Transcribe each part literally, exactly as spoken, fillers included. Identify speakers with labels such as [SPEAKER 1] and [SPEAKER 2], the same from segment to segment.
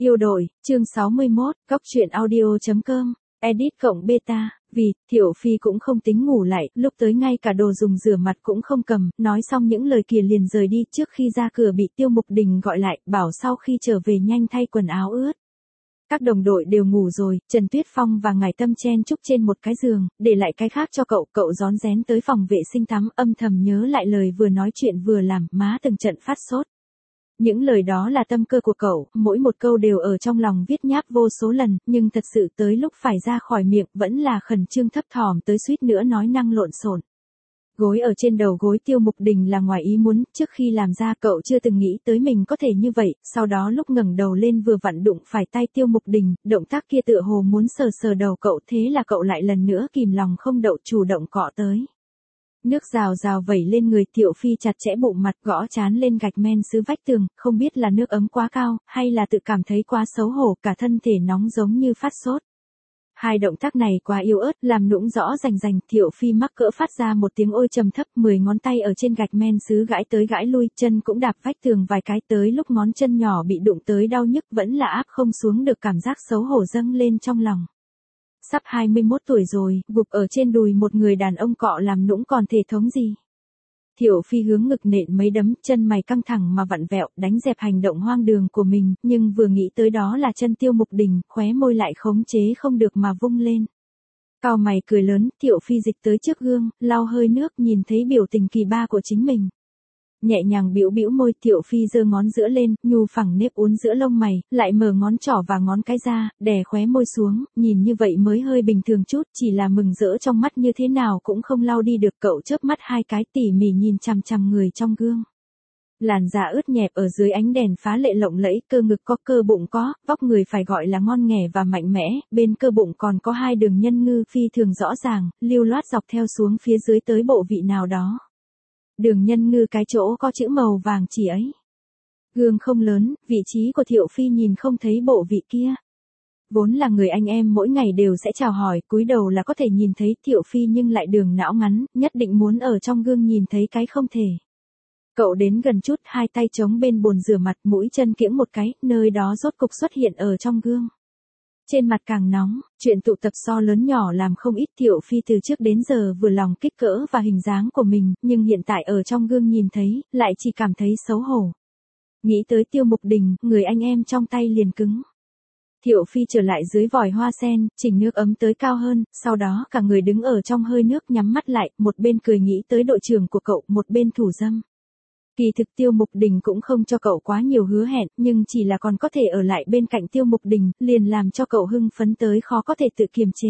[SPEAKER 1] Yêu đội, chương sáu mươi mốt, góc truyện audio.com, edit cộng beta, vì, Thiệu Phi cũng không tính ngủ lại, lúc tới ngay cả đồ dùng rửa mặt cũng không cầm, nói xong những lời kia liền rời đi, trước khi ra cửa bị Tiêu Mục Đình gọi lại, bảo sau khi trở về nhanh thay quần áo ướt. Các đồng đội đều ngủ rồi, Trần Tuyết Phong và Ngải Tâm chen chúc trên một cái giường, để lại cái khác cho cậu, cậu rón rén tới phòng vệ sinh tắm, âm thầm nhớ lại lời vừa nói chuyện vừa làm, má từng trận phát sốt. Những lời đó là tâm cơ của cậu, mỗi một câu đều ở trong lòng viết nháp vô số lần, nhưng thật sự tới lúc phải ra khỏi miệng vẫn là khẩn trương thấp thỏm tới suýt nữa nói năng lộn xộn. Gối ở trên đầu gối Tiêu Mục Đình là ngoài ý muốn, trước khi làm ra cậu chưa từng nghĩ tới mình có thể như vậy, sau đó lúc ngẩng đầu lên vừa vặn đụng phải tay Tiêu Mục Đình, động tác kia tựa hồ muốn sờ sờ đầu cậu, thế là cậu lại lần nữa kìm lòng không đậu chủ động cọ tới. Nước rào rào vẩy lên người, Thiệu Phi chặt chẽ bụng mặt, gõ trán lên gạch men sứ vách tường, không biết là nước ấm quá cao, hay là tự cảm thấy quá xấu hổ, cả thân thể nóng giống như phát sốt. Hai động tác này quá yếu ớt, làm nũng rõ rành rành, Thiệu Phi mắc cỡ phát ra một tiếng ôi trầm thấp, mười ngón tay ở trên gạch men sứ gãi tới gãi lui, chân cũng đạp vách tường vài cái, tới lúc ngón chân nhỏ bị đụng tới đau nhức vẫn là áp không xuống được, cảm giác xấu hổ dâng lên trong lòng. Sắp hai mươi mốt tuổi rồi, gục ở trên đùi một người đàn ông cọ làm nũng còn thể thống gì. Thiệu Phi hướng ngực nện mấy đấm, chân mày căng thẳng mà vặn vẹo, đánh dẹp hành động hoang đường của mình, nhưng vừa nghĩ tới đó là chân Tiêu Mục Đình, khóe môi lại khống chế không được mà vung lên. Cau mày cười lớn, Thiệu Phi dịch tới trước gương, lau hơi nước, nhìn thấy biểu tình kỳ ba của chính mình. Nhẹ nhàng bĩu bĩu môi, Thiệu Phi giơ ngón giữa lên, nhu phẳng nếp uốn giữa lông mày, lại mở ngón trỏ và ngón cái ra, đè khóe môi xuống, nhìn như vậy mới hơi bình thường chút, chỉ là mừng rỡ trong mắt như thế nào cũng không lau đi được, cậu chớp mắt hai cái tỉ mỉ nhìn chằm chằm người trong gương. Làn da ướt nhẹp ở dưới ánh đèn phá lệ lộng lẫy, cơ ngực có, cơ bụng có, vóc người phải gọi là ngon nghẻ và mạnh mẽ, bên cơ bụng còn có hai đường nhân ngư phi thường rõ ràng, lưu loát dọc theo xuống phía dưới tới bộ vị nào đó. Đường nhân ngư cái chỗ có chữ màu vàng chỉ ấy. Gương không lớn, vị trí của Thiệu Phi nhìn không thấy bộ vị kia. Vốn là người anh em mỗi ngày đều sẽ chào hỏi, cúi đầu là có thể nhìn thấy Thiệu Phi nhưng lại đường não ngắn, nhất định muốn ở trong gương nhìn thấy cái không thể. Cậu đến gần chút, hai tay chống bên bồn rửa mặt, mũi chân kiễng một cái, nơi đó rốt cục xuất hiện ở trong gương. Trên mặt càng nóng, chuyện tụ tập so lớn nhỏ làm không ít, Thiệu Phi từ trước đến giờ vừa lòng kích cỡ và hình dáng của mình, nhưng hiện tại ở trong gương nhìn thấy, lại chỉ cảm thấy xấu hổ. Nghĩ tới Tiêu Mục Đình, người anh em trong tay liền cứng. Thiệu Phi trở lại dưới vòi hoa sen, chỉnh nước ấm tới cao hơn, sau đó cả người đứng ở trong hơi nước nhắm mắt lại, một bên cười nghĩ tới đội trưởng của cậu, một bên thủ dâm. Kỳ thực Tiêu Mục Đình cũng không cho cậu quá nhiều hứa hẹn, nhưng chỉ là còn có thể ở lại bên cạnh Tiêu Mục Đình, liền làm cho cậu hưng phấn tới khó có thể tự kiềm chế.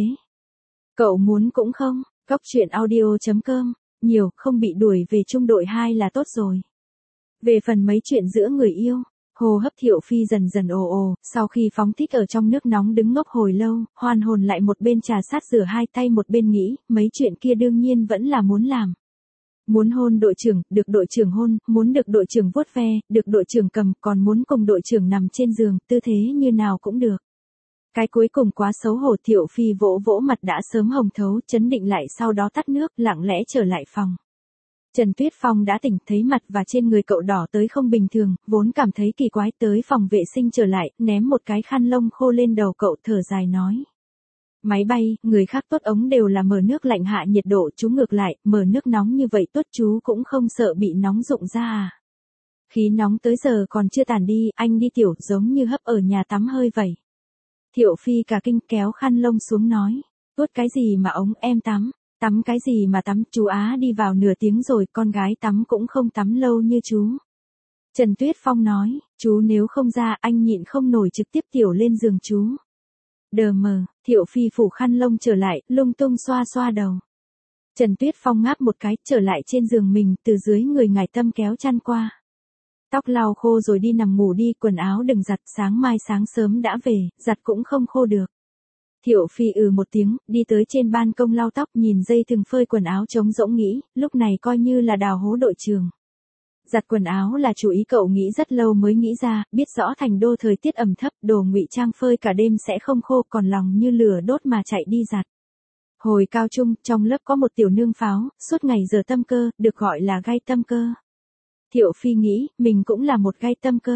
[SPEAKER 1] Cậu muốn cũng không, góc truyện audio.com, nhiều, không bị đuổi về trung đội hai là tốt rồi. Về phần mấy chuyện giữa người yêu, hô hấp Thiệu Phi dần dần ồ ồ, sau khi phóng thích ở trong nước nóng đứng ngốc hồi lâu, hoàn hồn lại một bên trà sát rửa hai tay một bên nghĩ, mấy chuyện kia đương nhiên vẫn là muốn làm. Muốn hôn đội trưởng, được đội trưởng hôn, muốn được đội trưởng vuốt ve, được đội trưởng cầm, còn muốn cùng đội trưởng nằm trên giường, tư thế như nào cũng được. Cái cuối cùng quá xấu hổ, Thiệu Phi vỗ vỗ mặt đã sớm hồng thấu, chấn định lại, sau đó tắt nước, lặng lẽ trở lại phòng. Trần Tuyết Phong đã tỉnh, thấy mặt và trên người cậu đỏ tới không bình thường, vốn cảm thấy kỳ quái, tới phòng vệ sinh trở lại, ném một cái khăn lông khô lên đầu cậu, thở dài nói. Máy bay, người khác tốt ống đều là mở nước lạnh hạ nhiệt độ, chú ngược lại, mở nước nóng như vậy tốt chú cũng không sợ bị nóng rụng ra à. Khí nóng tới giờ còn chưa tàn đi, anh đi tiểu, giống như hấp ở nhà tắm hơi vậy. Thiệu Phi cả kinh kéo khăn lông xuống nói, tuốt cái gì mà ống, em tắm, tắm cái gì mà tắm, chú Á đi vào nửa tiếng rồi, con gái tắm cũng không tắm lâu như chú. Trần Tuyết Phong nói, chú nếu không ra, anh nhịn không nổi trực tiếp tiểu lên giường chú. Đờ mờ, Thiệu Phi phủ khăn lông trở lại, lung tung xoa xoa đầu. Trần Tuyết Phong ngáp một cái, trở lại trên giường mình, từ dưới người Ngải Tâm kéo chăn qua. Tóc lau khô rồi đi nằm ngủ đi, quần áo đừng giặt, sáng mai sáng sớm đã về, giặt cũng không khô được. Thiệu Phi ừ một tiếng, đi tới trên ban công lau tóc, nhìn dây thừng phơi quần áo trống rỗng nghĩ, lúc này coi như là đào hố đội trường. Giặt quần áo là chủ ý cậu nghĩ rất lâu mới nghĩ ra, biết rõ thành đô thời tiết ẩm thấp, đồ ngụy trang phơi cả đêm sẽ không khô, còn lòng như lửa đốt mà chạy đi giặt. Hồi cao trung, trong lớp có một tiểu nương pháo, suốt ngày giờ tâm cơ, được gọi là gai tâm cơ. Thiệu Phi nghĩ, mình cũng là một gai tâm cơ.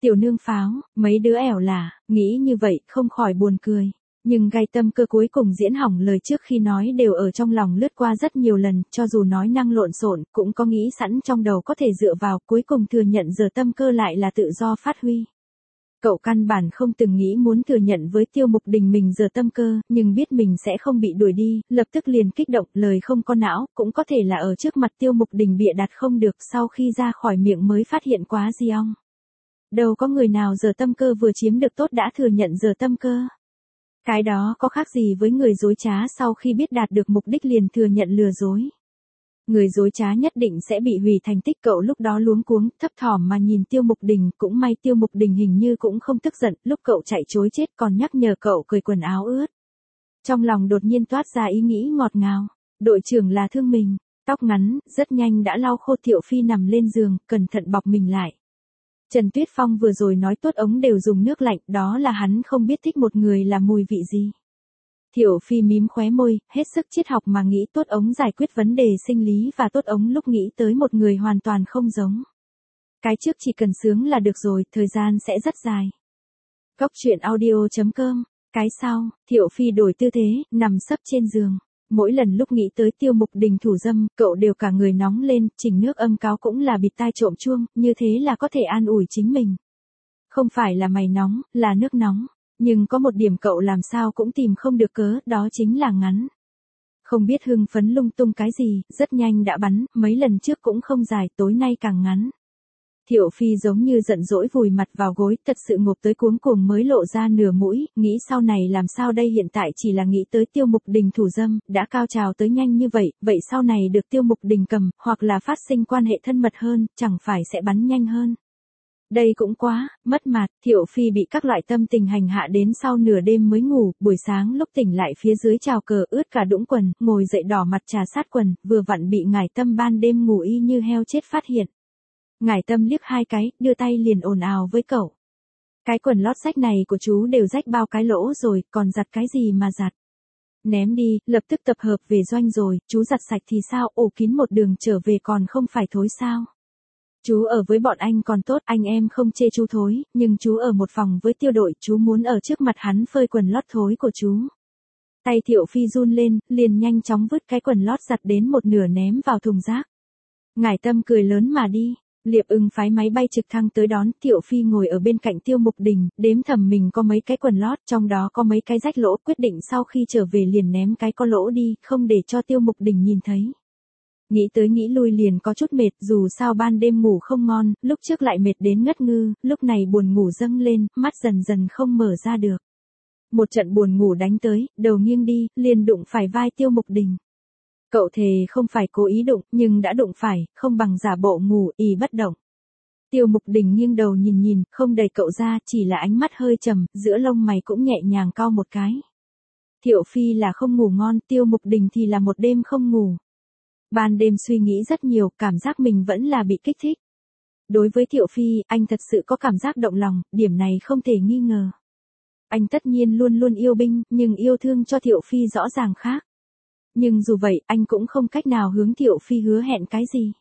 [SPEAKER 1] Tiểu nương pháo, mấy đứa ẻo là, nghĩ như vậy không khỏi buồn cười. Nhưng gai tâm cơ cuối cùng diễn hỏng lời trước khi nói đều ở trong lòng lướt qua rất nhiều lần, cho dù nói năng lộn xộn cũng có nghĩ sẵn trong đầu có thể dựa vào, cuối cùng thừa nhận giờ tâm cơ lại là tự do phát huy. Cậu căn bản không từng nghĩ muốn thừa nhận với Tiêu Mục Đình mình giờ tâm cơ, nhưng biết mình sẽ không bị đuổi đi, lập tức liền kích động, lời không có não, cũng có thể là ở trước mặt Tiêu Mục Đình bịa đặt không được, sau khi ra khỏi miệng mới phát hiện quá di ong. Đâu có người nào giờ tâm cơ vừa chiếm được tốt đã thừa nhận giờ tâm cơ. Cái đó có khác gì với người dối trá sau khi biết đạt được mục đích liền thừa nhận lừa dối. Người dối trá nhất định sẽ bị hủy thành tích, cậu lúc đó luống cuống, thấp thỏm mà nhìn Tiêu Mục Đình, cũng may Tiêu Mục Đình hình như cũng không tức giận, lúc cậu chạy trối chết còn nhắc nhở cậu cởi quần áo ướt. Trong lòng đột nhiên toát ra ý nghĩ ngọt ngào, đội trưởng là thương mình, tóc ngắn, rất nhanh đã lau khô. Thiệu Phi nằm lên giường, cẩn thận bọc mình lại. Trần Tuyết Phong vừa rồi nói tuốt ống đều dùng nước lạnh, đó là hắn không biết thích một người là mùi vị gì. Thiệu Phi mím khóe môi, hết sức triết học mà nghĩ tuốt ống giải quyết vấn đề sinh lý và tuốt ống lúc nghĩ tới một người hoàn toàn không giống. Cái trước chỉ cần sướng là được rồi, thời gian sẽ rất dài. Cốc truyện audio chấm com. Cái sau, Thiệu Phi đổi tư thế, nằm sấp trên giường. Mỗi lần lúc nghĩ tới Tiêu Mục Đình thủ dâm, cậu đều cả người nóng lên, chỉnh nước âm cáo cũng là bịt tai trộm chuông, như thế là có thể an ủi chính mình. Không phải là mày nóng, là nước nóng. Nhưng có một điểm cậu làm sao cũng tìm không được cớ, đó chính là ngắn. Không biết hưng phấn lung tung cái gì, rất nhanh đã bắn, mấy lần trước cũng không dài, tối nay càng ngắn. Thiệu Phi giống như giận dỗi vùi mặt vào gối, thật sự ngộp tới cuống cuồng mới lộ ra nửa mũi, nghĩ sau này làm sao đây, hiện tại chỉ là nghĩ tới Tiêu Mục Đình thủ dâm, đã cao trào tới nhanh như vậy, vậy sau này được Tiêu Mục Đình cầm, hoặc là phát sinh quan hệ thân mật hơn, chẳng phải sẽ bắn nhanh hơn. Đây cũng quá, mất mặt. Thiệu Phi bị các loại tâm tình hành hạ đến sau nửa đêm mới ngủ, buổi sáng lúc tỉnh lại phía dưới trào cờ ướt cả đũng quần, ngồi dậy đỏ mặt trà sát quần, vừa vặn bị Ngải Tâm ban đêm ngủ y như heo chết phát hiện. Ngải Tâm liếc hai cái, đưa tay liền ồn ào với cậu. Cái quần lót rách này của chú đều rách bao cái lỗ rồi, còn giặt cái gì mà giặt. Ném đi, lập tức tập hợp về doanh rồi, chú giặt sạch thì sao, ổ kín một đường trở về còn không phải thối sao. Chú ở với bọn anh còn tốt, anh em không chê chú thối, nhưng chú ở một phòng với Tiêu đội, chú muốn ở trước mặt hắn phơi quần lót thối của chú. Tay Thiệu Phi run lên, liền nhanh chóng vứt cái quần lót giặt đến một nửa ném vào thùng rác. Ngải Tâm cười lớn mà đi. Liệp Ưng phái máy bay trực thăng tới đón, Thiệu Phi ngồi ở bên cạnh Tiêu Mục Đình, đếm thầm mình có mấy cái quần lót, trong đó có mấy cái rách lỗ, quyết định sau khi trở về liền ném cái có lỗ đi, không để cho Tiêu Mục Đình nhìn thấy. Nghĩ tới nghĩ lui liền có chút mệt, dù sao ban đêm ngủ không ngon, lúc trước lại mệt đến ngất ngư, lúc này buồn ngủ dâng lên, mắt dần dần không mở ra được. Một trận buồn ngủ đánh tới, đầu nghiêng đi, liền đụng phải vai Tiêu Mục Đình. Cậu thề không phải cố ý đụng, nhưng đã đụng phải, không bằng giả bộ ngủ, ì bất động. Tiêu Mục Đình nghiêng đầu nhìn nhìn, không đẩy cậu ra, chỉ là ánh mắt hơi trầm, giữa lông mày cũng nhẹ nhàng cau một cái. Thiệu Phi là không ngủ ngon, Tiêu Mục Đình thì là một đêm không ngủ. Ban đêm suy nghĩ rất nhiều, cảm giác mình vẫn là bị kích thích. Đối với Thiệu Phi, anh thật sự có cảm giác động lòng, điểm này không thể nghi ngờ. Anh tất nhiên luôn luôn yêu binh, nhưng yêu thương cho Thiệu Phi rõ ràng khác. Nhưng dù vậy, anh cũng không cách nào hướng Thiệu Phi hứa hẹn cái gì.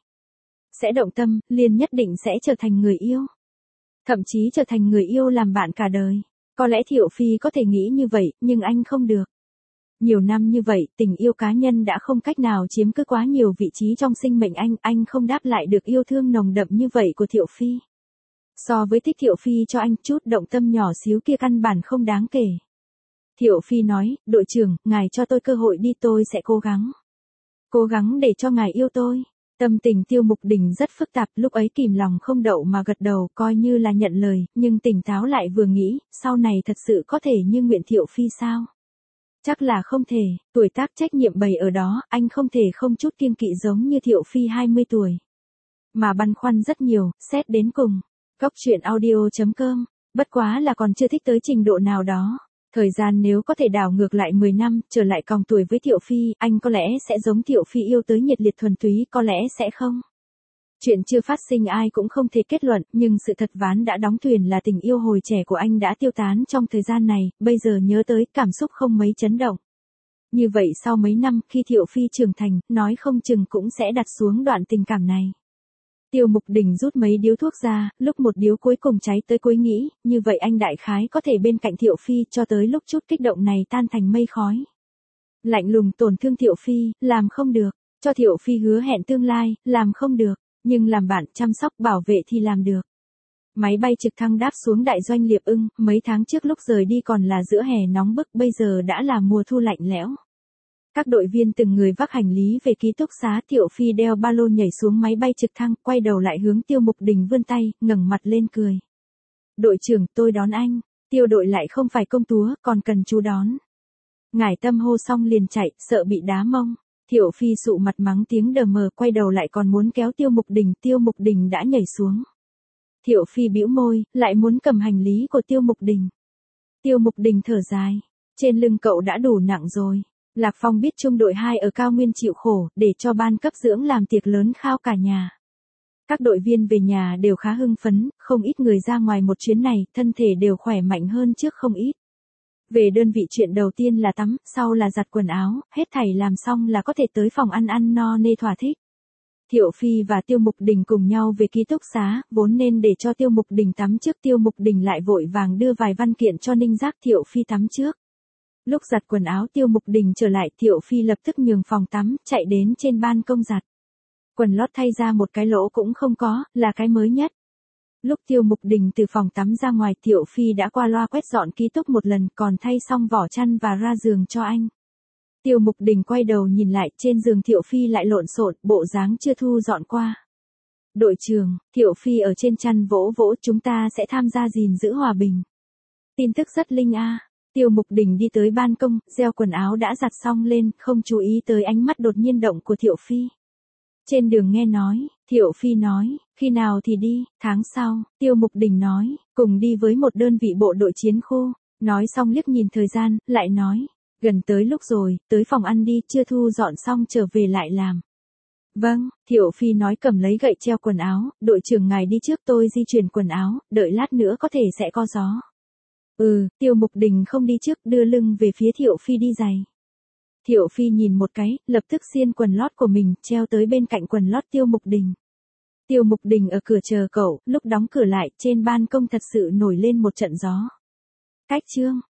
[SPEAKER 1] Sẽ động tâm, liền nhất định sẽ trở thành người yêu. Thậm chí trở thành người yêu làm bạn cả đời. Có lẽ Thiệu Phi có thể nghĩ như vậy, nhưng anh không được. Nhiều năm như vậy, tình yêu cá nhân đã không cách nào chiếm cứ quá nhiều vị trí trong sinh mệnh anh, anh không đáp lại được yêu thương nồng đậm như vậy của Thiệu Phi. So với thích Thiệu Phi cho anh chút động tâm nhỏ xíu kia căn bản không đáng kể. Thiệu Phi nói, đội trưởng, ngài cho tôi cơ hội đi, tôi sẽ cố gắng. Cố gắng để cho ngài yêu tôi. Tâm tình Tiêu Mục Đình rất phức tạp, lúc ấy kìm lòng không đậu mà gật đầu, coi như là nhận lời, nhưng tỉnh táo lại vừa nghĩ, sau này thật sự có thể như nguyện Thiệu Phi sao? Chắc là không thể, tuổi tác trách nhiệm bày ở đó, anh không thể không chút kiêng kỵ giống như Thiệu Phi hai mươi tuổi. Mà băn khoăn rất nhiều, xét đến cùng. Cốc truyện audio chấm com, bất quá là còn chưa thích tới trình độ nào đó. Thời gian nếu có thể đảo ngược lại mười năm, trở lại còng tuổi với Thiệu Phi, anh có lẽ sẽ giống Thiệu Phi yêu tới nhiệt liệt thuần túy, có lẽ sẽ không. Chuyện chưa phát sinh ai cũng không thể kết luận, nhưng sự thật ván đã đóng thuyền là tình yêu hồi trẻ của anh đã tiêu tán trong thời gian này, bây giờ nhớ tới cảm xúc không mấy chấn động. Như vậy sau mấy năm khi Thiệu Phi trưởng thành, nói không chừng cũng sẽ đặt xuống đoạn tình cảm này. Tiêu Mục Đình rút mấy điếu thuốc ra, lúc một điếu cuối cùng cháy tới cuối nghĩ, như vậy anh đại khái có thể bên cạnh Thiệu Phi cho tới lúc chút kích động này tan thành mây khói. Lạnh lùng tổn thương Thiệu Phi, làm không được, cho Thiệu Phi hứa hẹn tương lai, làm không được, nhưng làm bạn chăm sóc bảo vệ thì làm được. Máy bay trực thăng đáp xuống đại doanh Liệp Ưng, mấy tháng trước lúc rời đi còn là giữa hè nóng bức, bây giờ đã là mùa thu lạnh lẽo. Các đội viên từng người vác hành lý về ký túc xá, Thiệu Phi đeo ba lô nhảy xuống máy bay trực thăng, quay đầu lại hướng Tiêu Mục Đình vươn tay, ngẩng mặt lên cười. Đội trưởng, tôi đón anh. Tiêu đội lại không phải công túa, còn cần chú đón. Ngải Tâm hô xong liền chạy, sợ bị đá mông. Thiệu Phi sụ mặt mắng tiếng đờ mờ, quay đầu lại còn muốn kéo Tiêu Mục Đình, Tiêu Mục Đình đã nhảy xuống. Thiệu Phi bĩu môi, lại muốn cầm hành lý của Tiêu Mục Đình. Tiêu Mục Đình thở dài, trên lưng cậu đã đủ nặng rồi. Lạc Phong biết trung đội hai ở cao nguyên chịu khổ, để cho ban cấp dưỡng làm tiệc lớn khao cả nhà. Các đội viên về nhà đều khá hưng phấn, không ít người ra ngoài một chuyến này, thân thể đều khỏe mạnh hơn trước không ít. Về đơn vị chuyện đầu tiên là tắm, sau là giặt quần áo, hết thảy làm xong là có thể tới phòng ăn ăn no nê thỏa thích. Thiệu Phi và Tiêu Mục Đình cùng nhau về ký túc xá, vốn nên để cho Tiêu Mục Đình tắm trước, Tiêu Mục Đình lại vội vàng đưa vài văn kiện cho Ninh Giác, Thiệu Phi tắm trước. Lúc giặt quần áo Tiêu Mục Đình trở lại, Thiệu Phi lập tức nhường phòng tắm, chạy đến trên ban công giặt. Quần lót thay ra một cái lỗ cũng không có, là cái mới nhất. Lúc Tiêu Mục Đình từ phòng tắm ra ngoài, Thiệu Phi đã qua loa quét dọn ký túc một lần, còn thay xong vỏ chăn và ra giường cho anh. Tiêu Mục Đình quay đầu nhìn lại, trên giường Thiệu Phi lại lộn xộn, bộ dáng chưa thu dọn qua. Đội trưởng, Thiệu Phi ở trên chăn vỗ vỗ, chúng ta sẽ tham gia gìn giữ hòa bình. Tin tức rất linh a. Tiêu Mục Đình đi tới ban công, gieo quần áo đã giặt xong lên, không chú ý tới ánh mắt đột nhiên động của Thiệu Phi. Trên đường nghe nói, Thiệu Phi nói, khi nào thì đi, tháng sau, Tiêu Mục Đình nói, cùng đi với một đơn vị bộ đội chiến khu, nói xong liếc nhìn thời gian, lại nói, gần tới lúc rồi, tới phòng ăn đi, chưa thu dọn xong trở về lại làm. Vâng, Thiệu Phi nói cầm lấy gậy treo quần áo, đội trưởng ngài đi trước, tôi di chuyển quần áo, đợi lát nữa có thể sẽ có gió. Ừ, Tiêu Mục Đình không đi trước, đưa lưng về phía Thiệu Phi đi giày. Thiệu Phi nhìn một cái, lập tức xiên quần lót của mình, treo tới bên cạnh quần lót Tiêu Mục Đình. Tiêu Mục Đình ở cửa chờ cậu, lúc đóng cửa lại, trên ban công thật sự nổi lên một trận gió. Cách chương.